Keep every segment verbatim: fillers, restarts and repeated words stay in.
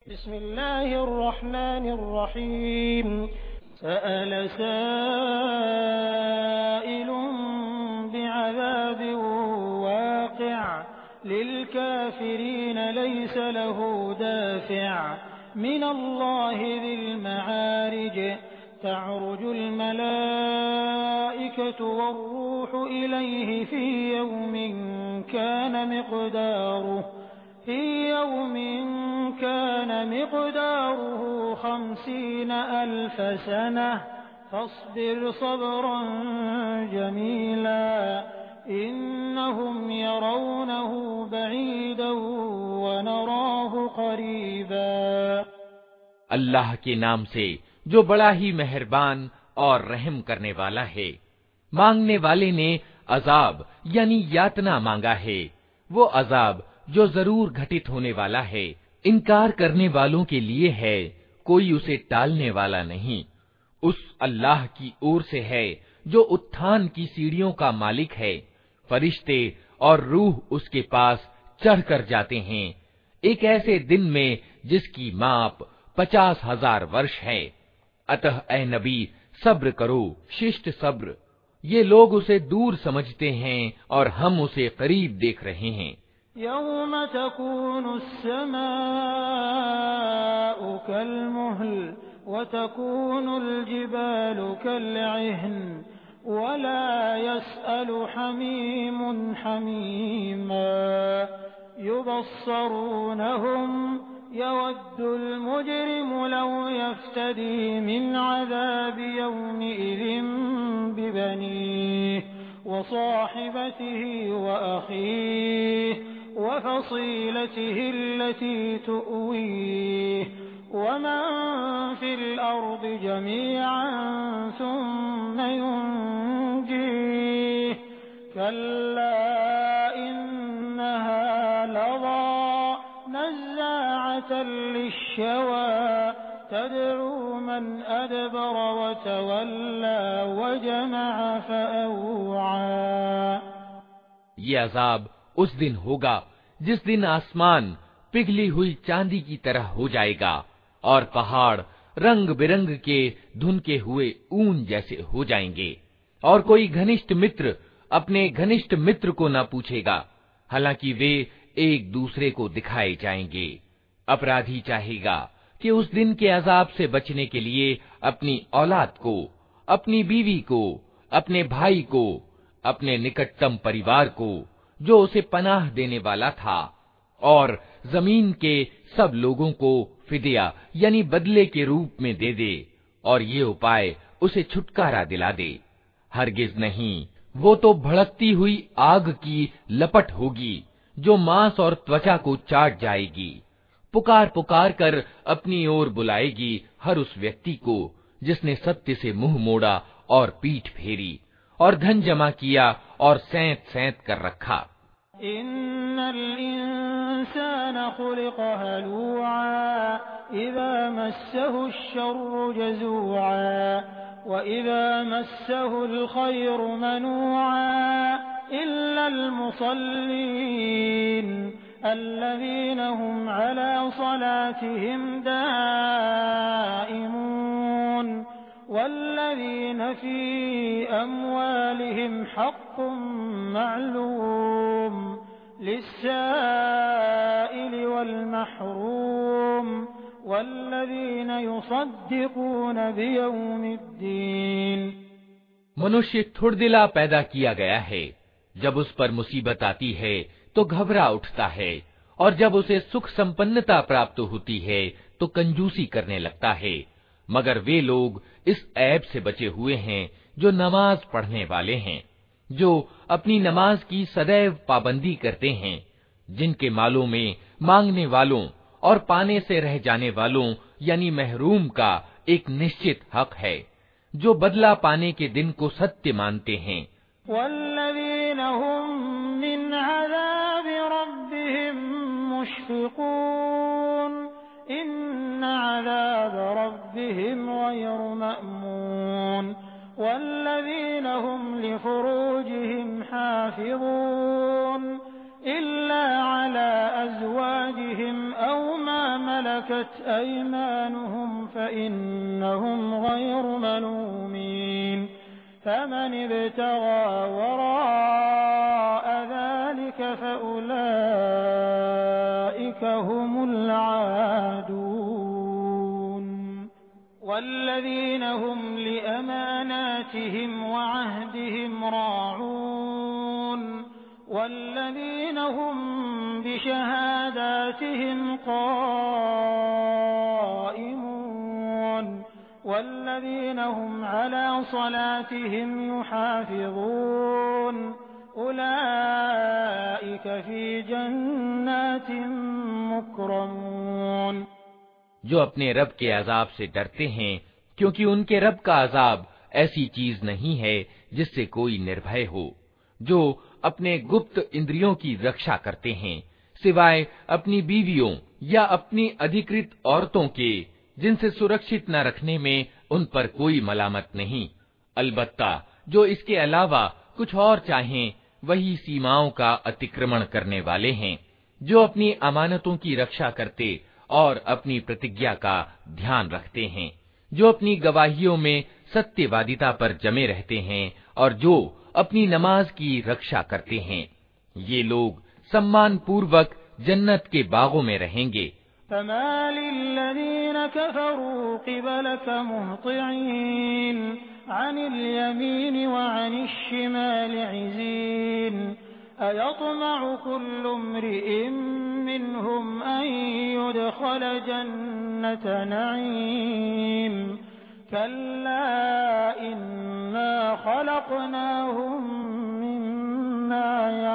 बिस्मिल्लाहिर्रहमानिर्रहीम सअल साइलुन बिअज़ाबिन वाक़िअ लिलकाफ़िरीन लैस लहू दाफ़िअ मिनल्लाहि ज़िल मआरिज तअरुजुल मलाइकतु वर्रूहु इलैहि फ़ी यौमिन कान मिक़दारुहु फ़ी यौमिन कान मिक़दारुहु ख़म्सीन अल्फ़ सनह फ़स्बिर सब्रन जमीला इन्नहुम यरौनहु बईदन व नराहु क़रीबा। अल्लाह के नाम से जो बड़ा ही मेहरबान और रहम करने वाला है। मांगने वाले ने अजाब यानी यातना मांगा है, वो अजाब जो जरूर घटित होने वाला है। इनकार करने वालों के लिए है, कोई उसे टालने वाला नहीं। उस अल्लाह की ओर से है जो उत्थान की सीढ़ियों का मालिक है। फरिश्ते और रूह उसके पास चढ़ कर जाते हैं एक ऐसे दिन में जिसकी माप पचास हजार वर्ष है। अतः ए नबी सब्र करो, शिष्ट सब्र। ये लोग उसे दूर समझते हैं और हम उसे करीब देख रहे हैं। यौम तकूनुस्समाउ कल्मुहल व तकूनुल जिबालु कल्इह्न वला यसअलु हमीमुन हमीमा युबस्सरूनहुम यवद्दुल मुजरिमु लौ यफ्तदी मिन अज़ाबि यौमिइज़िन बिबनीह व साहिबतिही व अखीह व फसीलतिही अल्लती तुअवीह व मन फिल अर्दि जमीअन सुम्म युनजीह कल्ला इन्नहा लज़ा नज़्ज़ाअतन लिश्शवा तदअू मन अदबर व तवल्ला व जमअ फअौआ। ये अजाब उस दिन होगा जिस दिन आसमान पिघली हुई चांदी की तरह हो जाएगा और पहाड़ रंग बिरंग के धुनके हुए ऊन जैसे हो जाएंगे, और कोई घनिष्ठ मित्र अपने घनिष्ठ मित्र को न पूछेगा, हालांकि वे एक दूसरे को दिखाए जाएंगे। अपराधी चाहेगा कि उस दिन के अजाब से बचने के लिए अपनी औलाद को, अपनी बीवी को, अपने भाई को, अपने निकटतम परिवार को जो उसे पनाह देने वाला था, और जमीन के सब लोगों को फिदिया यानी बदले के रूप में दे दे, और ये उपाय उसे छुटकारा दिला दे। हरगिज नहीं, वो तो भड़कती हुई आग की लपट होगी जो मांस और त्वचा को चाट जाएगी। पुकार पुकार कर अपनी ओर बुलाएगी हर उस व्यक्ति को जिसने सत्य से मुंह मोड़ा और पीठ फेरी और धन जमा किया और सैंत सैंत कर रखा। इन्नल इंसान खुलिक़ हलूआ इज़ा मस्सहु अश्शर्रु जज़ूआ व इज़ा मस्सहुल खैरु मनूआ इल्लल मुसल्लीन अल्लज़ीना हुम अला सलातिहिम दाइमून वल्लज़ीना फ़ी अम्वालिहिम हक़्क़ुम मअलूम लिस्साइलि वल महरूम वल्लज़ीना युसद्दिक़ून बियौमिद्दीन। मनुष्य ठुड़दिला पैदा किया गया है। जब उस पर मुसीबत आती है तो घबरा उठता है, और जब उसे सुख संपन्नता प्राप्त होती है तो कंजूसी करने लगता है। मगर वे लोग इस ऐब से बचे हुए हैं जो नमाज पढ़ने वाले हैं, जो अपनी नमाज की सदैव पाबंदी करते हैं, जिनके मालों में मांगने वालों और पाने से रह जाने वालों यानी महरूम का एक निश्चित हक है, जो बदला पाने के दिन को सत्य मानते हैं। वल्लज़ीना हुम मिन अज़ाबि रब्बिहिम मुश्फ़िक़ून इन्न अज़ाब रब्बिहिम गैरु मअमून वल्लज़ीना हुम लिफ़ुरूजिहिम हाफ़िज़ून इल्ला अला अज़वाजिहिम औ मा मलकत ملكت أيمانهم فإنهم غير ملومين فمن ابتغى وراء ذلك فأولئك هم العادون والذين هم لأماناتهم وعهدهم راعون والذين هم بشهاداتهم قائمون والذين هم على صلاتهم يحافظون أولئك في جنات مكرمون जो अपने रब के अजाब से डरते हैं, क्योंकि उनके रब का अजाब ऐसी चीज नहीं है जिससे कोई निर्भय हो। जो अपने गुप्त इंद्रियों की रक्षा करते हैं, सिवाय अपनी बीवियों या अपनी अधिकृत औरतों के, जिनसे सुरक्षित न रखने में उन पर कोई मलामत नहीं। अलबत्ता जो इसके अलावा कुछ और चाहें, वही सीमाओं का अतिक्रमण करने वाले हैं। जो अपनी अमानतों की रक्षा करते और अपनी प्रतिज्ञा का ध्यान रखते हैं, जो अपनी गवाहियों में सत्यवादिता पर जमे रहते हैं और जो अपनी नमाज की रक्षा करते हैं, ये लोग सम्मान पूर्वक जन्नत के बागों में रहेंगे। फमालिल्लज़ीन कफ़रू क़िबलक मुहतिईन अनिल यमीन व अनिश्शिमाल इज़ीन अयत्मअ कुल्लु इम्रिइन मिनहुम अन युदख़ल जन्नत नईम कल्ला इन्ना ख़लक़नाहुम मिम्मा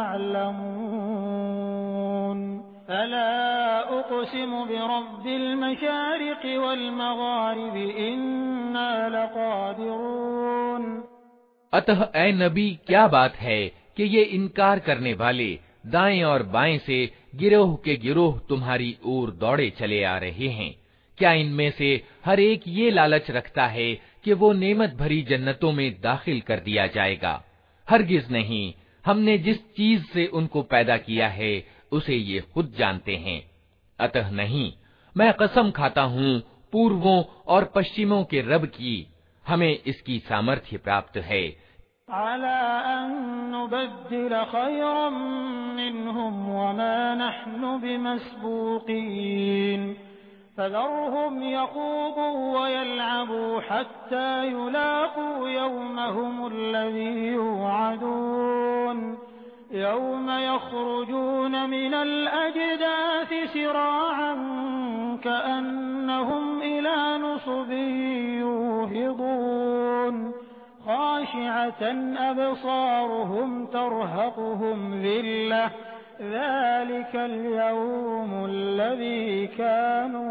यअलमून फला उक़सिमु बिरब्बिल मशारिक़ वल मग़ारिब इन्ना लक़ादिरून। अतः ऐ नबी, क्या बात है कि ये इनकार करने वाले दाएं और बाएं से गिरोह के गिरोह तुम्हारी ओर दौड़े चले आ रहे हैं। क्या इनमें से हर एक ये लालच रखता है कि वो नेमत भरी जन्नतों में दाखिल कर दिया जाएगा? हरगिज नहीं। हमने जिस चीज से उनको पैदा किया है उसे ये खुद जानते हैं। अतः नहीं, मैं कसम खाता हूँ पूर्वों और पश्चिमों के रब की, हमें इसकी सामर्थ्य प्राप्त है। अला अन नुबद्दिल खैरम मिनहुम वमा नहनु बिमस्बूकीन फज़रहुम यख़ूदू व यलअबू हत्ता युलाक़ू यौमहुम अल्लज़ी युअदून यौम यख़रुजून मिनल अजदाथि सिराअन कअन्नहुम इला नुसुबिन यूहिदून ख़ाशिअतन अबसारुहुम तरहक़ुहुम ज़िल्लह ज़ालिकल यौमुल लज़ी कानू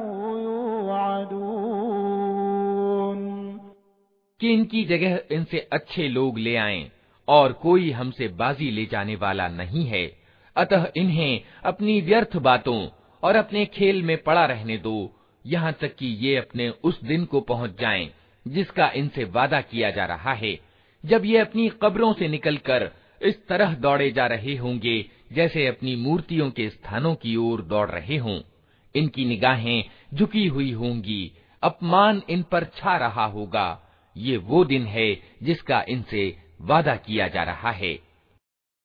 युअदून। कि इनकी जगह इनसे अच्छे लोग ले आएं और कोई हमसे बाजी ले जाने वाला नहीं है। अतः इन्हें अपनी व्यर्थ बातों और अपने खेल में पड़ा रहने दो, यहाँ तक कि ये अपने उस दिन को पहुँच जाएं जिसका इनसे वादा किया जा रहा है, जब ये अपनी कब्रों से निकलकर इस तरह दौड़े जा रहे होंगे जैसे अपनी मूर्तियों के स्थानों की ओर दौड़ रहे हों। इनकी निगाहें झुकी हुई होंगी, अपमान इन पर छा रहा होगा। ये वो दिन है जिसका इनसे वादा किया जा रहा है।